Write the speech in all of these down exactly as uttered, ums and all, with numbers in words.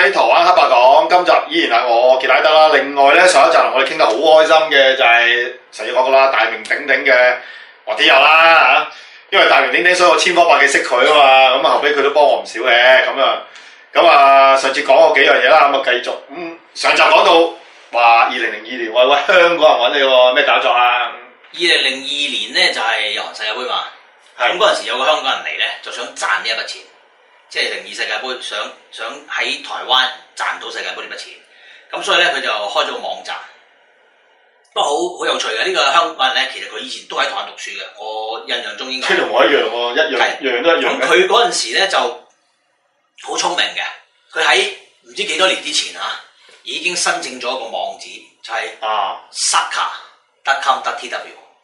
喺台灣黑白講，今集依然係我傑拉德啦。另外咧，上一集我哋傾得好開心嘅就係成日講過啦，大名鼎鼎嘅黃天佑啦嚇。因為大名鼎鼎，所以我千方百計識佢啊嘛。咁啊後尾佢都幫我唔少嘅。咁啊咁啊上次講過幾樣嘢啦，咁啊繼續。咁、嗯、上集講到話二零零二年，喂喂香港人揾你喎，咩搞作啊？ 二零零二年咧就係日韓世界盃嘛。咁嗰陣時有個香港人嚟咧，就想賺呢一筆錢。即係零二世界盃，想想喺台灣賺到世界盃呢筆錢，咁所以咧佢就開咗個網站。不過好好有趣嘅呢、呢個香港人咧，其實佢以前都喺台灣讀書嘅，我印象中應該。即係同我一樣喎，一樣一樣都一樣。咁佢嗰陣時咧就好聰明嘅，佢喺唔知幾多年之前啊，已經申請咗一個網址，就係、是、啊 soccer dot com dot t w。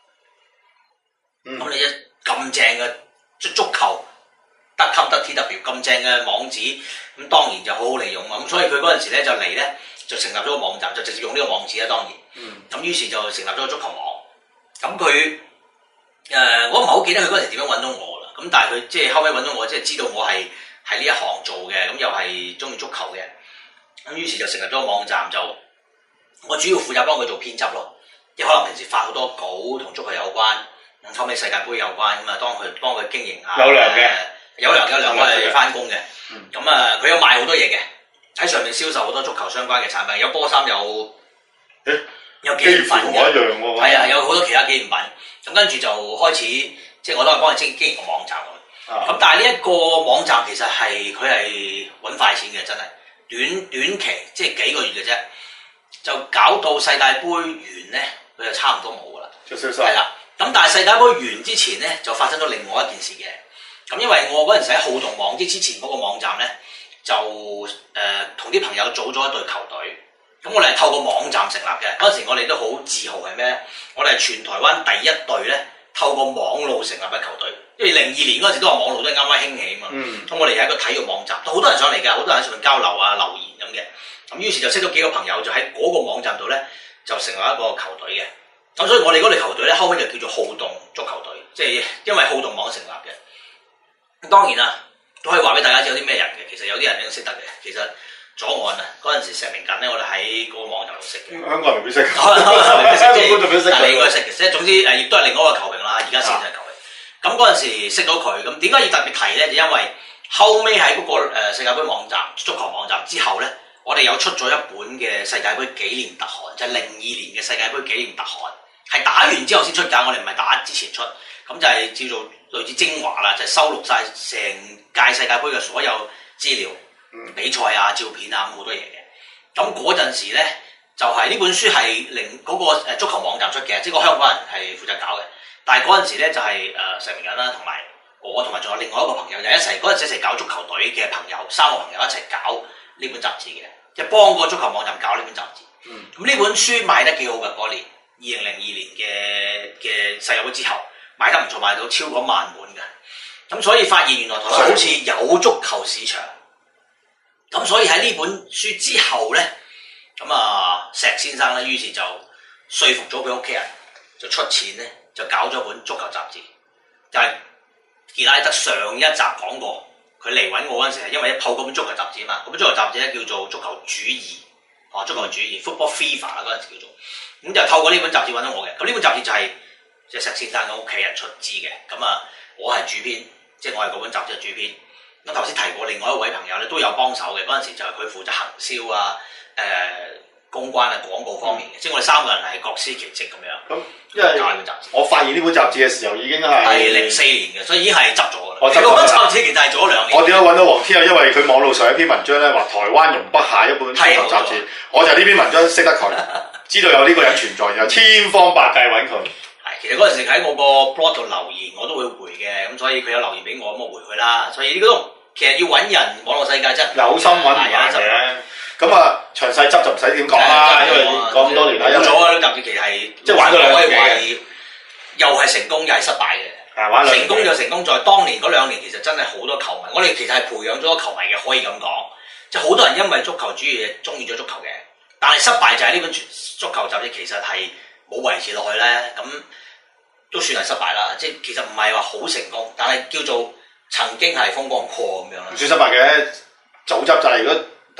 咁、嗯、你一咁正嘅足足球。得級得 T W 咁正嘅網址，咁當然就好好利用啊！咁所以佢嗰陣時咧就嚟咧就成立咗個網站，就直接用呢個網址啦。當然，咁、嗯、於是就成立咗個足球網。咁佢誒我唔係好記得佢嗰陣時點樣揾到我啦。咁但係佢即係後尾揾到我，即係知道我係喺呢一行做嘅，咁又係中意足球嘅。咁於是就成立咗個網站，就我主要負責幫佢做編輯咯。即係可能平時發好多稿同足球有關，咁後尾世界盃有關咁啊，當佢幫佢經營下。有糧嘅。有糧有糧，我係翻工嘅。咁啊，佢有賣好多嘢嘅，喺上面銷售好多足球相關嘅產品，有波衫，有誒，有紀念品嘅，係啊，有好多其他紀念品。咁跟住就開始，即係我都係幫佢經經營個網站咁。咁、啊、但係呢一個網站其實係佢係揾快錢嘅，真係短短期，即係幾個月嘅啫，就搞到世界盃完咧，佢就差唔多冇噶啦。就消失。係啦。咁但係世界盃完之前咧，就發生咗另外一件事嘅。咁因為我嗰陣時喺浩動網之之前嗰個網站咧，就誒同啲朋友組咗一隊球隊。咁我哋係透過網站成立嘅。嗰陣時我哋都好自豪係咩？我哋係全台灣第一隊咧，透過網路成立嘅球隊。因為零二年嗰陣時都話網路都係啱啱興起啊嘛。咁、嗯、我哋係一個體育網站，都好多人上嚟嘅，好多人喺上面交流啊、留言咁嘅。咁於是就識咗幾個朋友，就喺嗰個網站度咧，就成為一個球隊嘅。咁所以我哋嗰隊球隊咧，後尾就叫做浩動足球隊，即係因為浩動網成立嘅。當然啦，都可以話俾大家知有啲咩人嘅。其實有啲人已經識得嘅。其實左岸啊，嗰陣時石明緊咧，我哋喺嗰個網站度識嘅。香港人未必識，香港人未必識，即係你應該識嘅。即係總之誒，亦都係另外一個球評啦。而家先係球評。咁嗰陣時識到佢，咁點解要特別提咧？就因為後尾喺嗰個世界盃網站、足球網站之後咧，我哋有出咗一本嘅世界盃紀念特刊，就係零二年嘅世界盃紀念特刊，係打完之後先出㗎。我哋唔係打之前出，咁就係叫做類似精華啦，就係、是、收錄晒成屆世界盃嘅所有資料、嗯、比賽啊、照片啊咁好多嘢嘅。咁嗰陣時咧，就係、是、呢本書係零嗰個足球網站出嘅，即係個香港人係負責搞嘅。但係嗰陣時咧就係、是、誒、呃、石明仁啦，同埋我同埋仲有另外一個朋友，就一齊嗰陣時一齊搞足球隊嘅朋友，三個朋友一齊搞呢本雜誌嘅，即係幫個足球網站搞呢本雜誌。咁呢、嗯、本書賣得幾好㗎嗰年，二零零二年嘅嘅世界盃之後。賣得唔錯，賣到超過萬本嘅，咁所以發現原來台灣好似有足球市場，咁所以喺呢本書之後咧，咁啊石先生咧，於是就說服咗佢屋企人，就出錢咧，就搞咗本足球雜誌。就係傑拉德上一集講過，佢嚟揾我嗰陣時係因為透過本足球雜誌嘛，咁本足球雜誌咧叫做足球主義，哦足球主義 Football Fever 嗰陣時叫做，咁就透過呢本雜誌揾到我嘅，咁呢本雜誌就係、是。即係石先生嘅屋企人出資嘅，咁啊，我係主編，即係我係嗰本雜誌嘅主編。咁頭先提過另外一位朋友咧都有幫手嘅，嗰陣時就係佢負責行銷啊、誒、呃、公關啊、廣告方面嘅，嗯、即係我哋三個人係各司其職咁樣。咁、嗯、因為我發現呢本雜誌嘅時候已經係係零四年嘅，所以已經係執咗㗎啦。我嗰本雜誌其實係做咗兩年。我點解揾到黃天佑？因為佢網路上有一篇文章咧，話台灣容不下一本足球雜誌，我就呢篇文章識得佢，知道有呢個人存在，然後千方百計揾佢。其實嗰陣時喺我個 blog 度留言，我都會回嘅，咁所以佢有留言俾我，咁我回佢啦。所以呢個其實要揾人，網絡世界真係有心揾唔埋嘅。咁啊，詳細執就唔使點講啦，因為講咁多年啦。冇咗啊！呢集其實係即係玩咗兩年嘅，又係成功又係失敗嘅。玩成功就成功在當年嗰兩年，其實真係好多球迷。我哋其實係培養咗球迷嘅，可以咁講。即係好多人因為足球主義中意咗足球嘅，但係失敗就係呢本足球雜誌其實係冇維持落去咧，咁。都算係失敗啦，即係其實唔係話好成功，但係叫做曾經係風光過咁樣啦。唔算失敗嘅，早執就係如果等我早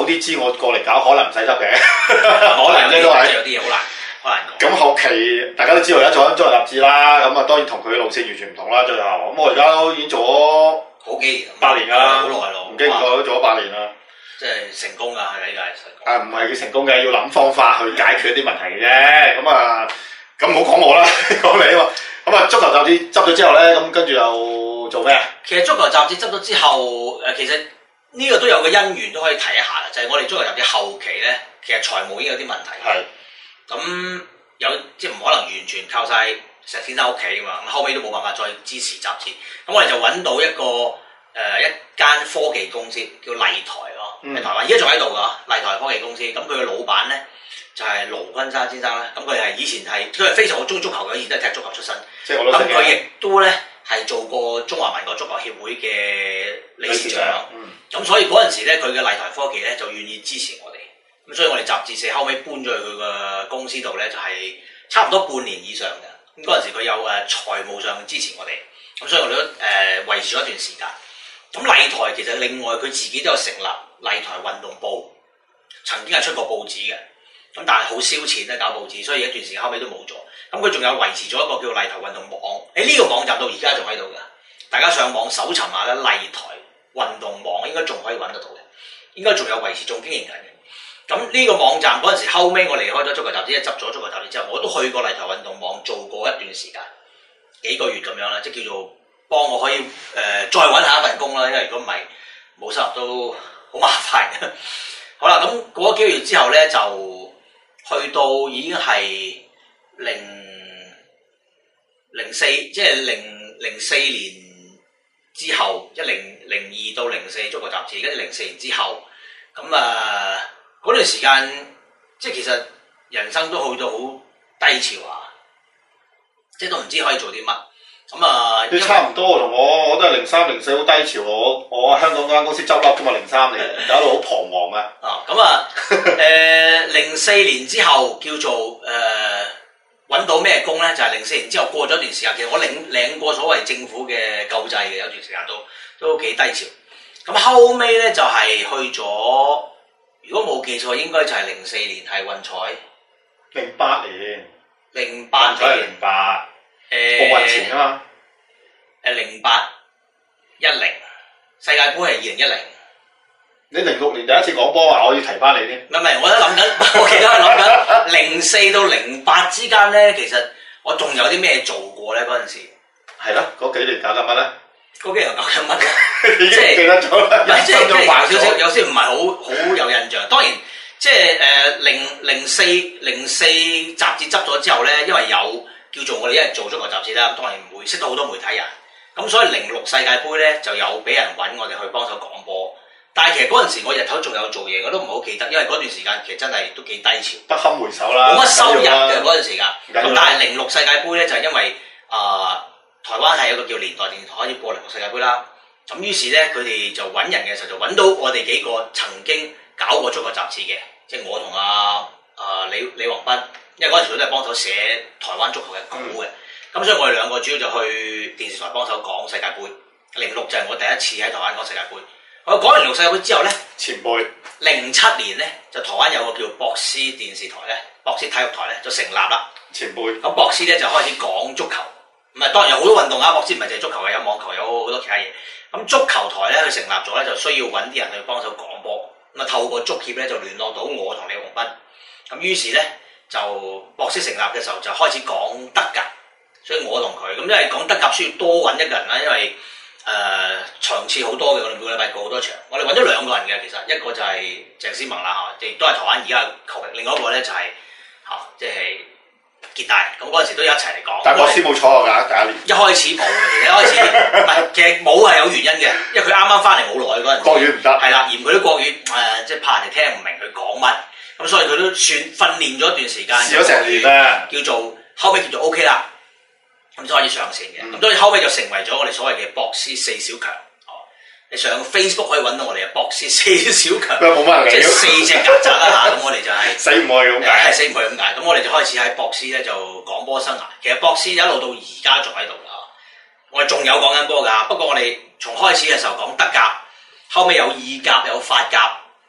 啲知我過嚟搞，可能唔使執嘅， 可能啫都係。 有啲嘢好難，好難講。 咁後期大家都知道而家做緊綜藝雜誌啦，咁啊當然同佢嘅路線完全唔同啦。最後咁我而家都已經做咗好幾年， 八年㗎啦， 好耐咯， 唔經過都做咗八年啦。 即係成功㗎，係呢個係成功。 啊，唔係叫成功嘅，要諗方法去解決啲問題嘅啫。咁啊，咁唔好講我啦，講你啊嘛。咁啊，足球雜誌執咗之後咧，咁跟住又做咩啊？ 其實足球雜誌執咗之後，誒其實呢個都有個因緣都可以提一下嘅，就係、是、我哋足球雜誌後期咧，其實財務已經有啲問題。 係。 咁有即係唔可能完全靠晒石先生屋企㗎嘛，咁後尾都冇辦法再支持雜誌。咁我哋就揾到一個誒、呃、一間科技公司叫麗台咯，喺、嗯、台灣，而家仲喺度㗎，麗台科技公司。咁佢嘅老闆咧就係、是、盧坤山先生啦。咁佢係以前係佢係非常好中意足球嘅，以前都係踢足球出身。即係我都咁佢亦都咧係做過中華民國足球協會嘅理事長。咁、嗯、所以嗰陣時咧，佢嘅麗台科技咧就願意支持我哋。咁所以我哋雜誌社後尾搬咗去佢個公司度咧，就係、是、差唔多半年以上嘅。咁嗰陣時佢有誒財務上支持我哋，咁所以我哋都誒、呃、維持咗一段時間。咁麗台其實另外佢自己都有成立麗台運動部，曾經係出過報紙嘅。咁但係好燒錢咧搞報紙，所以一段時間後尾都冇咗。咁佢仲有維持咗一個叫麗台運動網，喺呢個網站到而家仲喺度嘅。大家上網搜尋下咧，麗台運動網應該仲可以揾得到嘅，應該仲有維持仲經營緊嘅。咁呢個網站嗰陣時，後尾我離開咗足球雜誌，即係執咗足球雜誌之後，我都去過麗台運動網做過一段時間，幾個月咁樣啦，即係叫做幫我可以誒、呃、再揾下一份工啦。因為如果唔係冇收入都好麻煩嘅。好啦，咁過咗幾個月之後咧，就去到已經係零零四，即係零零四年之後，一零零二到零四足球雜誌，跟住零四年之後，咁啊。嗰段時間，即係其實人生都去到好低潮啊！即係都唔知可以做啲乜。咁啊， 都差唔多同我，我都係零三零四好低潮。我我香港嗰間公司執笠㗎嘛，零三年搞到好彷徨啊！ 啊，咁啊，誒零四年之後叫做誒揾、呃、到咩工咧？就係零四年之後過咗一段時間，其實我領領過所謂政府嘅救濟嘅，有段時間都都幾低潮。咁後尾咧就係、是、去咗。如果冇記錯，應該就係零四年係運彩， 零八年， 零八年， 零八，誒奧運前啊嘛， 誒零八一零世界盃係二零一零。 你零六年第一次講波啊，我要提翻你添。 唔係唔係，我都諗緊，我記得係諗緊零四到零八之間咧，其實我仲有啲咩做過咧？嗰陣時係咯，嗰幾年搞緊乜咧？ 嗰幾年搞緊乜？ 已經唔記得咗啦， 即係即係有少少，有少唔係好好有印象。當然，即係誒零零四零四雜誌執咗之後咧，因為有叫做我哋一日做足球雜誌啦，當然唔會識到好多媒體人。咁所以零六世界盃咧就有俾人揾我哋去幫手講波。但係其實嗰陣時我日頭仲有做嘢，我都唔係好記得，因為嗰段時間其實真係都幾低潮， 不堪回首啦， 冇乜收入嘅嗰陣時間。咁但係零六世界盃咧就係因為啊、呃、台灣係有個叫年代電視台可以播零六世界盃啦。咁於是咧，佢哋就揾人嘅時候就揾到我哋幾個曾經搞過足球雜誌嘅，即係我同阿啊李李宏斌，因為嗰陣時佢都係幫手寫台灣足球嘅稿嘅。咁、嗯、所以我哋兩個主要就去電視台幫手講世界盃。零六就係我第一次喺台灣講世界盃。我講完零六世界盃之後咧，前輩零七年咧就台灣有個叫博斯電視台咧，博斯體育台咧就成立啦。前輩咁博斯咧就開始講足球，唔係當然有好多運動啊，博斯唔係淨係足球嘅，有網球，有好多其他嘢。咁足球台咧，佢成立咗咧，就需要揾啲人去幫手講波。咁啊，透過足協咧就聯絡到我同李宏斌。咁於是咧就博斯成立嘅時候就開始講德甲，所以我同佢咁因為講德甲需要多揾一個人啦，因為誒、呃、場次好多嘅，我哋每個禮拜過好多場。我哋揾咗兩個人嘅，其實一個就係鄭思萌啦嚇，亦都係台灣而家嘅球員；另外一個咧就係、是、嚇，即、啊、係。就是傑大咁嗰陣時都一齊嚟講，但係博斯冇錯㗎，第一年一開始冇嘅，其實一開始唔係，其實冇係有原因嘅，因為佢啱啱翻嚟冇耐嗰陣時，國語唔得，係啦，嫌佢啲國語誒、呃，即係怕人哋聽唔明佢講乜，咁所以佢都算訓練咗一段時間，試咗成年啦，叫做後尾叫做 O K 啦，咁就可以上線嘅，咁、嗯、所以後尾就成為咗我哋所謂嘅博斯四小強。你上 Facebook 可以揾到我哋嘅博斯四小強，冇乜人即係四隻曱甴啦嚇，咁我哋就係、是、死唔去咁解，係死唔去咁解。咁我哋就開始喺博斯咧就講波生涯。其實博斯一路到而家仲喺度㗎，我哋仲有講緊波㗎。不過我哋從開始嘅時候講德甲，後尾有意甲有法甲，到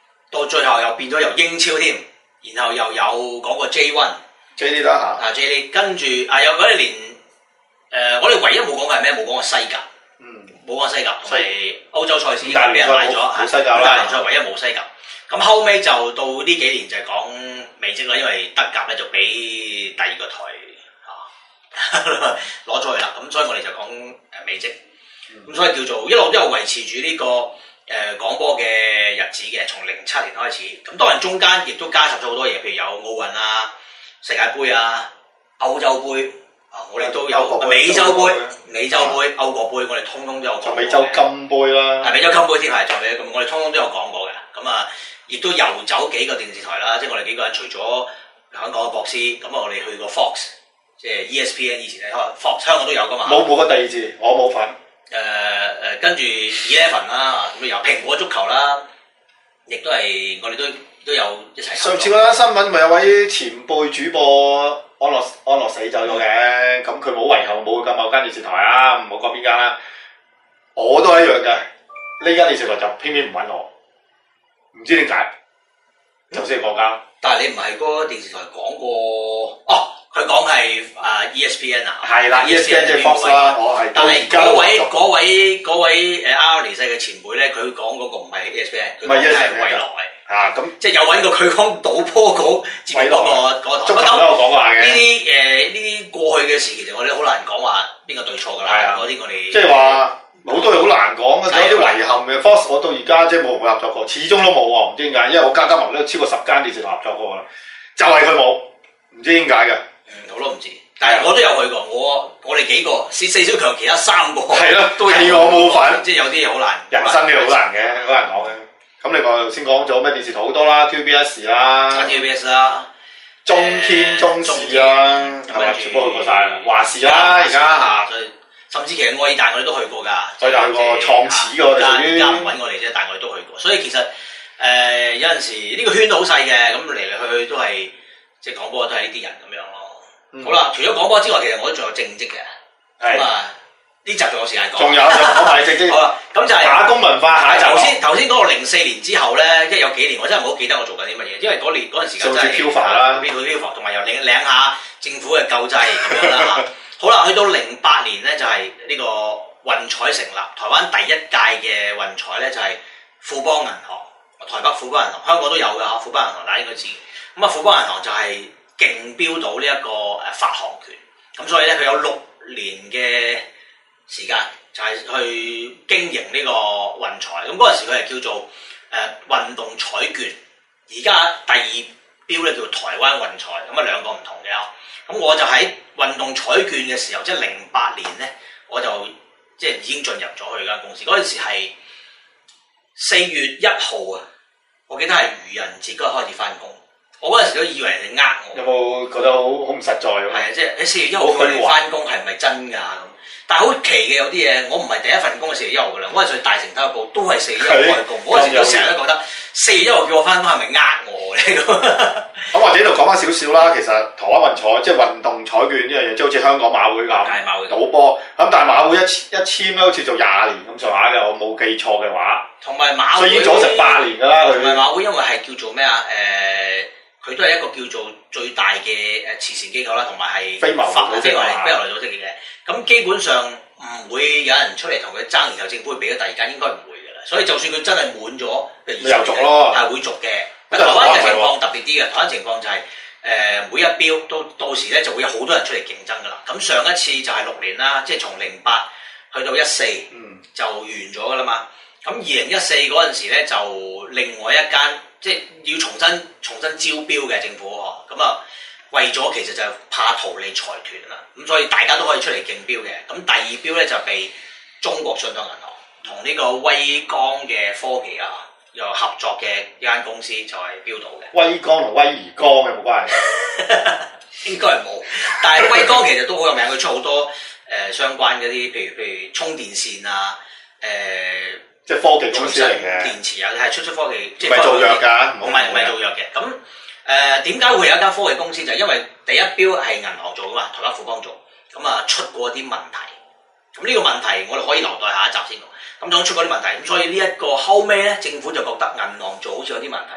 最後又變咗由英超添，然後又有講過 J 一 J 啲啦嚇， 啊 J 啲，跟住啊有嗰啲連誒、呃、我哋唯一冇講嘅係咩？冇講過西甲， 嗯， 冇講西甲，同埋歐洲賽事已經大俾人買咗， 冇西甲啦， 大聯賽唯一冇西甲。咁後尾就到呢幾年就係講美職啦，因為德甲咧就俾第二個台嚇攞咗去啦，咁所以我哋就講誒美職，咁、嗯、所以叫做一路都有維持住呢、這個誒、呃、廣播嘅日子嘅，從零七年開始。咁當然中間亦都加入咗好多嘢，譬如有奧運啊、世界盃啊、歐洲盃啊，我哋都有美洲盃、美洲盃、歐國杯，我哋通通都有講過。 美洲金杯啦， 係美洲金杯添係，仲有咁，我哋通通都有講過嘅。咁啊，亦都遊走幾個電視台啦，即係我哋幾個人除咗香港嘅博斯，咁啊我哋去過 Fox， 即係 E S P N 以前咧 Fox 香港都有噶嘛。 冇冇個第二次，我冇份。 誒誒、呃，跟住 Eleven 啦，咁由蘋果足球啦，亦都係我哋都都有一齊。上次嗰單新聞咪有位前輩主播安樂安樂死走咗嘅，咁佢冇遺憾冇咁某間電視台啊，唔好講邊間啦。我都係一樣嘅，呢間電視台就偏偏唔揾我，唔知點解，就先係嗰間。 但係你唔係嗰個電視台講過哦？佢講係啊 E S P N 啊， 係啦 E S P N 即係 Fox 啦，我係。 但係嗰位嗰位嗰位誒啱離世嘅前輩咧，佢講嗰個唔係 E S P N， 佢講係蔚來。啊，咁即係有揾過佢講賭波嗰節目嗰個嗰台。 足球都有講過嘅。 呢啲誒呢啲過去嘅事，其實我哋好難講話邊個對錯㗎啦。嗰啲我哋即係話好多嘢好難講嘅，有啲遺憾嘅。Fox 我到而家即係冇同佢合作過，始終都冇喎，唔知點解。因為我加加埋都超過十間電視台合作過啦，就係佢冇，唔知點解嘅。 嗯，我都唔知，但係我都有去過，我我哋幾個四四小強，其他三個係咯， 都係我冇份， 即係有啲嘢好難， 人生嘅好難嘅，好難講嘅。咁另外先講咗咩電視台好多啦 ，T V B S 啦 ，T V B S 啦， 中天、中視啦，係咪全部去過晒啦？華視啦，而家嚇， 甚至其實愛達我哋都去過㗎， 所以就去過創始嘅，我哋屬於而家唔揾我哋啫，但係我哋都去過，所以其實誒有陣時呢個圈都好細嘅，咁嚟嚟去去都係即係講波都係呢啲人咁樣咯。好啦，除咗廣播之外，其實我都仲有正職嘅。咁啊，呢集仲有時間講。仲有，講埋正職。好啦，咁就係打工文化。下一集頭先頭先講到零四年之後咧，即係有幾年我真係唔好記得我做緊啲乜嘢，因為嗰年嗰陣時間真係漂浮啦， 邊度漂浮，同埋又領領下政府嘅救濟咁樣啦嚇。好啦，去到零八年咧就係呢個運彩成立，台灣第一屆嘅運彩咧就係富邦銀行，台北富邦銀行，香港都有㗎嚇，富邦銀行大家應該知。咁啊，富邦銀行就係競標到呢一個誒發行權，咁所以咧佢有六年嘅時間就係去經營呢個運彩。咁嗰陣時佢係叫做誒、呃、運動彩券，而家第二標咧叫台灣運彩，咁啊兩個唔同嘅。咁我就喺運動彩券嘅時候，即係零八年咧，我就即係已經進入咗去間公司。嗰陣時係四月一號啊，我記得係愚人節嗰日開始翻工。我嗰陣時都以為人哋呃我， 有冇覺得好好唔實在咁？ 係啊，即係喺四月一號佢翻工係唔係真㗎咁？但係好奇嘅有啲嘢，我唔係第一份工係四月一號㗎啦，我係去大成體育部都係四月一號開工。嗰陣時都成日都覺得四月一號叫我翻工係咪呃我嘅？ 咁或者度講翻少少啦，其實台灣運彩即係運動彩券呢樣嘢，即係好似香港馬會咁， 係馬會賭波咁，但係馬會一一簽咧，好似做廿年咁上下嘅，我冇記錯嘅話。 同埋馬會， 所以已經做成八年㗎啦。佢同埋馬會因為係叫做咩啊？誒、呃。佢都係一個叫做最大嘅誒慈善機構啦，同埋係非牟利組織， 非牟利非牟利組織嚟嘅。咁基本上唔會有人出嚟同佢爭，然後政府會俾咗第二間，應該唔會㗎啦。所以就算佢真係滿咗， 咪又續咯， 係會續嘅。台灣嘅情況特別啲嘅，台灣情況就係、是、誒、呃、每一標到到時咧就會有好多人出嚟競爭㗎啦。咁上一次就係六年啦，即係從零八去到一四、嗯，就完咗㗎啦嘛。咁二零一四嗰陣時咧就另外一間。即係要重新重新招標嘅政府嗬，咁啊為咗其實就怕逃離財團啦，咁所以大家都可以出嚟競標嘅。咁第二標咧就被中國信託銀行同呢個威剛嘅科技啊又合作嘅一間公司就係標到嘅。 威剛同威而鋼有冇關係？ 應該係冇，但係威剛其實都好有名，佢出好多誒、呃、相關嗰啲，譬如譬如充電線啊，誒、呃。 即係科技公司嚟嘅， 電池啊，係出出科技，即係做藥㗎， 唔係唔係做藥嘅。咁誒點解會有一間科技公司？就係、因為第一標係銀行做㗎嘛，台灣富邦做，咁啊出過啲問題。咁呢個問題我哋可以留待下一集先。咁總出過啲問題，咁所以呢一個後尾咧，政府就覺得銀行做好似有啲問題，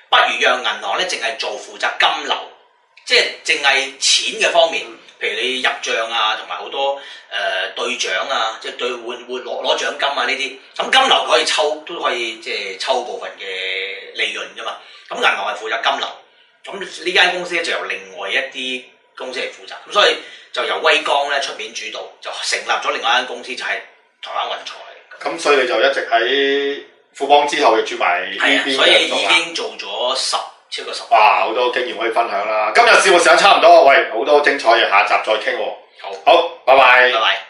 不如讓銀行咧淨係做負責金流，即係淨係錢嘅方面。譬如你入帳啊，同埋好多誒兌獎啊，即係兌換換攞攞獎金啊呢啲，咁金流可以抽都可以即係抽部分嘅利潤啫嘛。咁銀行係負責金流，咁呢間公司咧就由另外一啲公司嚟負責，咁所以就由威剛咧出面主導，就成立咗另外一間公司，就係台灣運財。 咁所以你就一直喺富邦之後，又轉埋呢邊， 所以已經做咗十超過十。 哇！好多經驗可以分享啦。今日節目時間差唔多，喂，好多精彩嘅，下集再傾喎。 好， 好，拜拜。 拜拜。